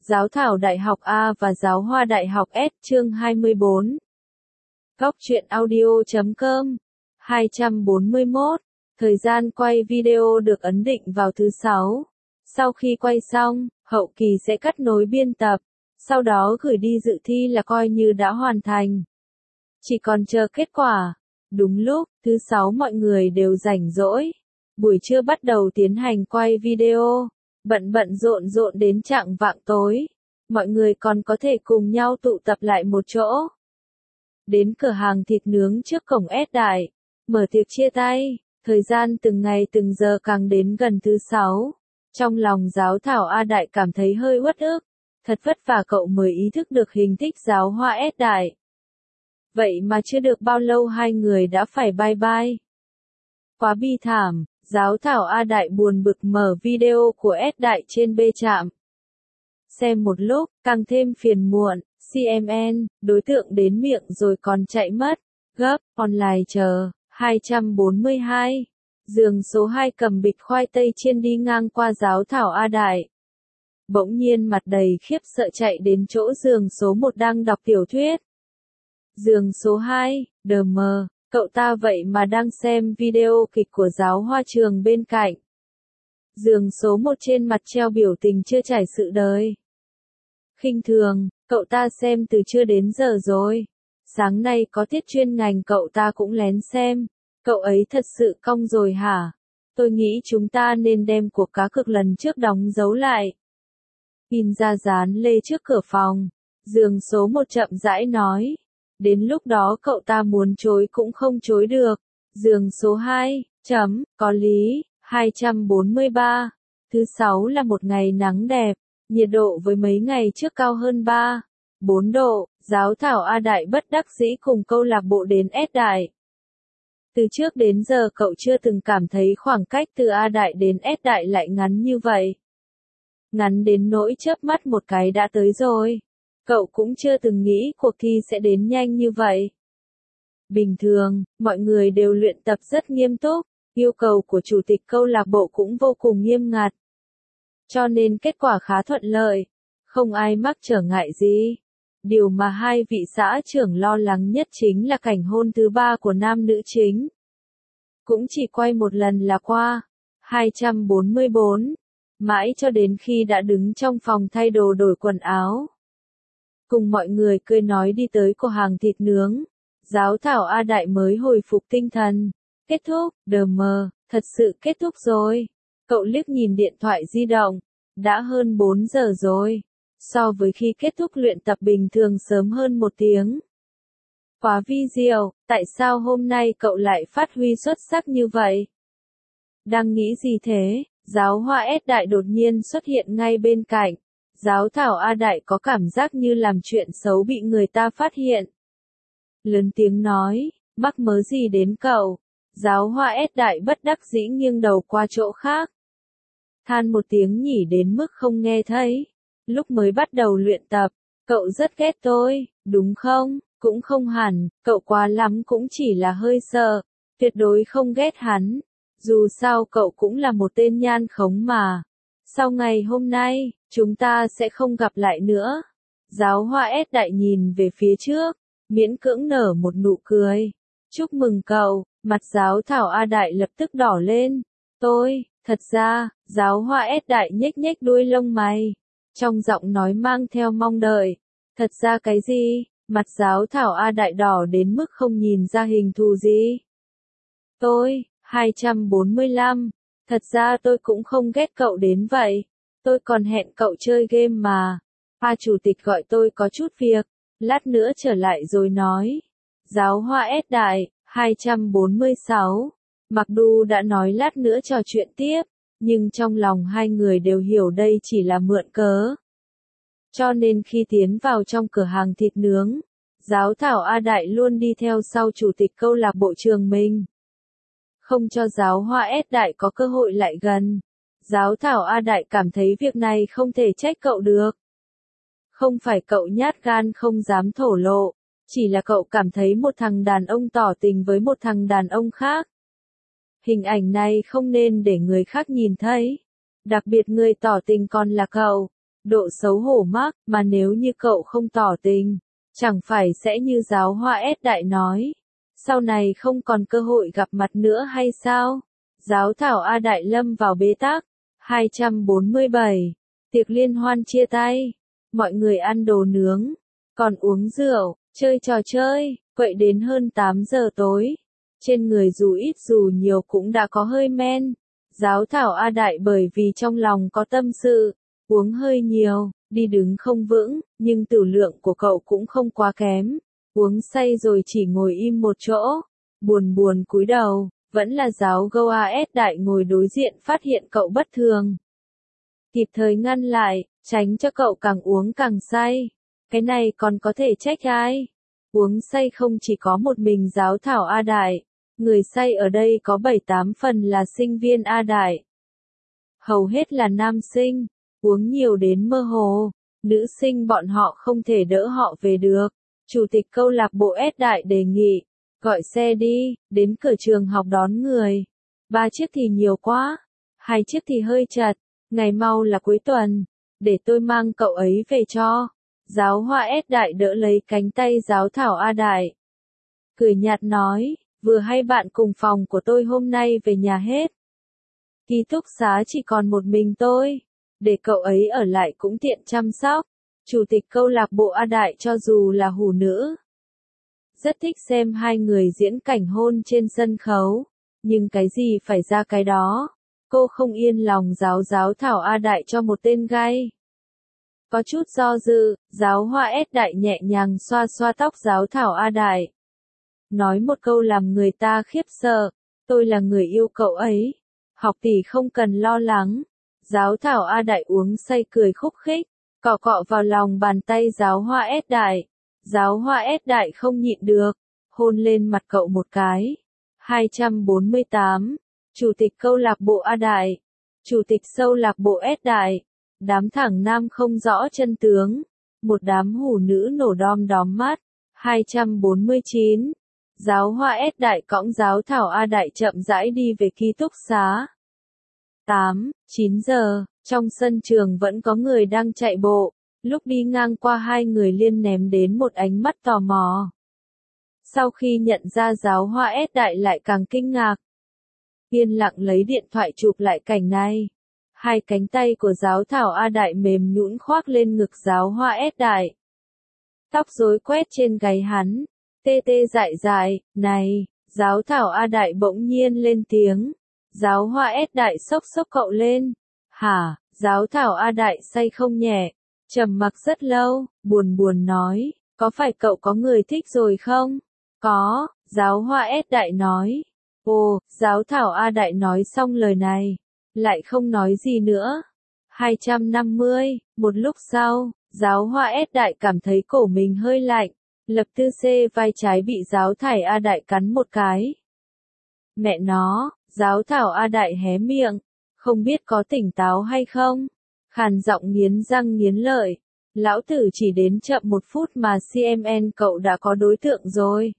Giáo thảo Đại học A và Giáo hoa Đại học S chương 24. Góc truyện audio.com 241. Thời gian quay video được ấn định vào thứ 6. Sau khi quay xong, hậu kỳ sẽ cắt nối biên tập, sau đó gửi đi dự thi là coi như đã hoàn thành. Chỉ còn chờ kết quả. Đúng lúc, thứ 6 mọi người đều rảnh rỗi. Buổi trưa bắt đầu tiến hành quay video. Bận rộn đến chạng vạng tối. Mọi người còn có thể cùng nhau tụ tập lại một chỗ. Đến cửa hàng thịt nướng trước cổng S Đại. Mở tiệc chia tay. Thời gian từng ngày từng giờ càng đến gần thứ 6. Trong lòng giáo thảo A Đại cảm thấy hơi uất ức. Thật vất vả cậu mới ý thức được hình thức giáo hoa S Đại. Vậy mà chưa được bao lâu hai người đã phải bye bye. Quá bi thảm. Giáo thảo A Đại buồn bực mở video của S Đại trên B trạm. Xem một lúc, càng thêm phiền muộn, CMN, đối tượng đến miệng rồi còn chạy mất. Gấp, online chờ, 242. Giường số 2 cầm bịch khoai tây chiên đi ngang qua giáo thảo A Đại. Bỗng nhiên mặt đầy khiếp sợ chạy đến chỗ giường số 1 đang đọc tiểu thuyết. Giường số 2, đờ mờ. Cậu ta vậy mà đang xem video kịch của giáo hoa trường bên cạnh. Giường số 1 trên mặt treo biểu tình chưa trải sự đời. Khinh thường, cậu ta xem từ trưa đến giờ rồi. Sáng nay có tiết chuyên ngành cậu ta cũng lén xem. Cậu ấy thật sự cong rồi hả? Tôi nghĩ chúng ta nên đem cuộc cá cược lần trước đóng dấu lại. In ra dán lê trước cửa phòng. Giường số 1 chậm rãi nói. Đến lúc đó cậu ta muốn chối cũng không chối được. Giường số 2, có lý, 243. Thứ 6 là một ngày nắng đẹp, nhiệt độ với mấy ngày trước cao hơn 4 độ, giáo thảo A Đại bất đắc dĩ cùng câu lạc bộ đến S Đại. Từ trước đến giờ cậu chưa từng cảm thấy khoảng cách từ A Đại đến S Đại lại ngắn như vậy. Ngắn đến nỗi chớp mắt một cái đã tới rồi. Cậu cũng chưa từng nghĩ cuộc thi sẽ đến nhanh như vậy. Bình thường, mọi người đều luyện tập rất nghiêm túc, yêu cầu của chủ tịch câu lạc bộ cũng vô cùng nghiêm ngặt. Cho nên kết quả khá thuận lợi, không ai mắc trở ngại gì. Điều mà hai vị xã trưởng lo lắng nhất chính là cảnh hôn thứ 3 của nam nữ chính. Cũng chỉ quay một lần là qua. 244. Mãi cho đến khi đã đứng trong phòng thay đồ đổi quần áo. Cùng mọi người cười nói đi tới cửa hàng thịt nướng. Giáo thảo A Đại mới hồi phục tinh thần. Kết thúc, đờ mờ, thật sự kết thúc rồi. Cậu liếc nhìn điện thoại di động. Đã hơn 4 giờ rồi. So với khi kết thúc luyện tập bình thường sớm hơn 1 tiếng. Quá vi diệu, tại sao hôm nay cậu lại phát huy xuất sắc như vậy? Đang nghĩ gì thế? Giáo hoa S Đại đột nhiên xuất hiện ngay bên cạnh. Giáo thảo A Đại có cảm giác như làm chuyện xấu bị người ta phát hiện. Lớn tiếng nói, mắc mớ gì đến cậu? Giáo hoa S Đại bất đắc dĩ nghiêng đầu qua chỗ khác. Than một tiếng nhỉ đến mức không nghe thấy. Lúc mới bắt đầu luyện tập, cậu rất ghét tôi, đúng không? Cũng không hẳn, cậu quá lắm cũng chỉ là hơi sợ. Tuyệt đối không ghét hắn. Dù sao cậu cũng là một tên nhan khống mà. Sau ngày hôm nay, chúng ta sẽ không gặp lại nữa. Giáo hoa S Đại nhìn về phía trước, miễn cưỡng nở một nụ cười. Chúc mừng cậu, mặt giáo thảo A Đại lập tức đỏ lên. Thật ra, giáo hoa S Đại nhếch đuôi lông mày. Trong giọng nói mang theo mong đợi. Thật ra cái gì? Mặt giáo thảo A Đại đỏ đến mức không nhìn ra hình thù gì. 245. Thật ra tôi cũng không ghét cậu đến vậy. Tôi còn hẹn cậu chơi game mà. Chủ tịch gọi tôi có chút việc. Lát nữa trở lại rồi nói. Giáo hoa S Đại, 246. Mặc dù đã nói lát nữa trò chuyện tiếp. Nhưng trong lòng hai người đều hiểu đây chỉ là mượn cớ. Cho nên khi tiến vào trong cửa hàng thịt nướng, giáo thảo A Đại luôn đi theo sau chủ tịch câu lạc bộ trường mình. Không cho giáo hoa S Đại có cơ hội lại gần. Giáo thảo A Đại cảm thấy việc này không thể trách cậu được. Không phải cậu nhát gan không dám thổ lộ, chỉ là cậu cảm thấy một thằng đàn ông tỏ tình với một thằng đàn ông khác. Hình ảnh này không nên để người khác nhìn thấy. Đặc biệt người tỏ tình còn là cậu. độ xấu hổ mắc, mà nếu như cậu không tỏ tình, chẳng phải sẽ như giáo hoa S đại nói, sau này không còn cơ hội gặp mặt nữa hay sao? Giáo thảo A đại lâm vào bế tắc. 247. Tiệc liên hoan chia tay. Mọi người ăn đồ nướng, còn uống rượu, chơi trò chơi, quậy đến hơn 8 giờ tối. Trên người dù ít dù nhiều cũng đã có hơi men. Giáo thảo A đại bởi vì trong lòng có tâm sự, uống hơi nhiều, đi đứng không vững, nhưng tử lượng của cậu cũng không quá kém. Uống say rồi chỉ ngồi im một chỗ, buồn buồn cúi đầu, vẫn là giáo gâu AS đại ngồi đối diện phát hiện cậu bất thường. Kịp thời ngăn lại, tránh cho cậu càng uống càng say. Cái này còn có thể trách ai? Uống say không chỉ có một mình giáo thảo A đại, người say ở đây có 7-8 phần là sinh viên A đại. Hầu hết là nam sinh, uống nhiều đến mơ hồ, nữ sinh bọn họ không thể đỡ họ về được. Chủ tịch câu lạc bộ S đại đề nghị, gọi xe đi, đến cửa trường học đón người. 3 chiếc thì nhiều quá, 2 chiếc thì hơi chật, ngày mau là cuối tuần, để tôi mang cậu ấy về cho. Giáo hoa S đại đỡ lấy cánh tay giáo thảo A đại. Cười nhạt nói, vừa hay bạn cùng phòng của tôi hôm nay về nhà hết. Ký túc xá chỉ còn một mình tôi, để cậu ấy ở lại cũng tiện chăm sóc. Chủ tịch câu lạc bộ A đại cho dù là hủ nữ, rất thích xem hai người diễn cảnh hôn trên sân khấu, nhưng cái gì phải ra cái đó. Cô không yên lòng giáo thảo A đại cho một tên gay. Có chút do dự, giáo hoa S đại nhẹ nhàng xoa xoa tóc giáo thảo A đại. Nói một câu làm người ta khiếp sợ, tôi là người yêu cậu ấy. Học tỷ không cần lo lắng. Giáo thảo A đại uống say cười khúc khích, cọ cọ vào lòng bàn tay giáo hoa S đại. Giáo hoa S đại không nhịn được, hôn lên mặt cậu một cái. 248. Chủ tịch câu lạc bộ A đại. Chủ tịch câu lạc bộ S đại. Đám thẳng nam không rõ chân tướng. Một đám hủ nữ nổ đom đóm mắt. 249. Giáo hoa S đại cõng giáo thảo A đại chậm rãi đi về ký túc xá. 8-9 giờ, trong sân trường vẫn có người đang chạy bộ. Lúc đi ngang qua hai người liên ném đến một ánh mắt tò mò. Sau khi nhận ra giáo hoa S đại lại càng kinh ngạc. Yên lặng lấy điện thoại chụp lại cảnh này. Hai cánh tay của giáo thảo A đại mềm nhũn khoác lên ngực giáo hoa S đại. Tóc rối quét trên gáy hắn. Tê tê dại dại, này, giáo thảo A đại bỗng nhiên lên tiếng. Giáo hoa S đại xốc xốc cậu lên. Hả, giáo thảo A đại say không nhẹ. Trầm mặc rất lâu, buồn buồn nói, có phải cậu có người thích rồi không? Có, giáo hoa S đại nói. Ồ, giáo thảo A đại nói xong lời này, lại không nói gì nữa. 250, một lúc sau, giáo hoa S đại cảm thấy cổ mình hơi lạnh, lập tư xê vai trái bị giáo thải A đại cắn một cái. Mẹ nó, giáo thảo A đại hé miệng, không biết có tỉnh táo hay không? Khàn giọng nghiến răng nghiến lợi. Lão tử chỉ đến chậm 1 phút mà CMN cậu đã có đối tượng rồi.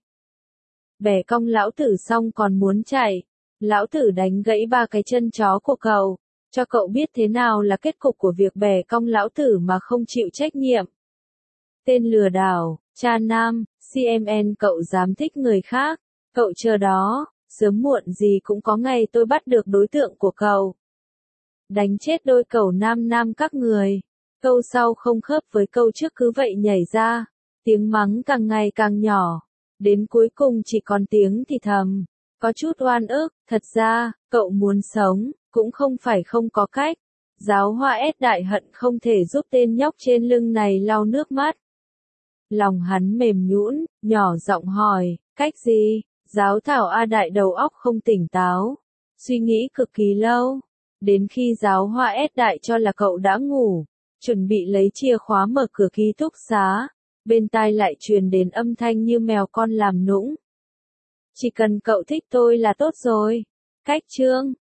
Bẻ cong lão tử xong còn muốn chạy. Lão tử đánh gãy 3 cái chân chó của cậu. Cho cậu biết thế nào là kết cục của việc bẻ cong lão tử mà không chịu trách nhiệm. Tên lừa đảo, cha nam, CMN cậu dám thích người khác. Cậu chờ đó, sớm muộn gì cũng có ngày tôi bắt được đối tượng của cậu. Đánh chết đôi cẩu nam nam các người. Câu sau không khớp với câu trước cứ vậy nhảy ra. Tiếng mắng càng ngày càng nhỏ. Đến cuối cùng chỉ còn tiếng thì thầm. Có chút oan ức, thật ra, cậu muốn sống, cũng không phải không có cách. Giáo hoa S đại hận không thể giúp tên nhóc trên lưng này lau nước mắt. Lòng hắn mềm nhũn, nhỏ giọng hỏi, cách gì? Giáo thảo A đại đầu óc không tỉnh táo. Suy nghĩ cực kỳ lâu. Đến khi giáo hoa S đại cho là cậu đã ngủ, chuẩn bị lấy chìa khóa mở cửa ký túc xá, bên tai lại truyền đến âm thanh như mèo con làm nũng. Chỉ cần cậu thích tôi là tốt rồi. Cách chương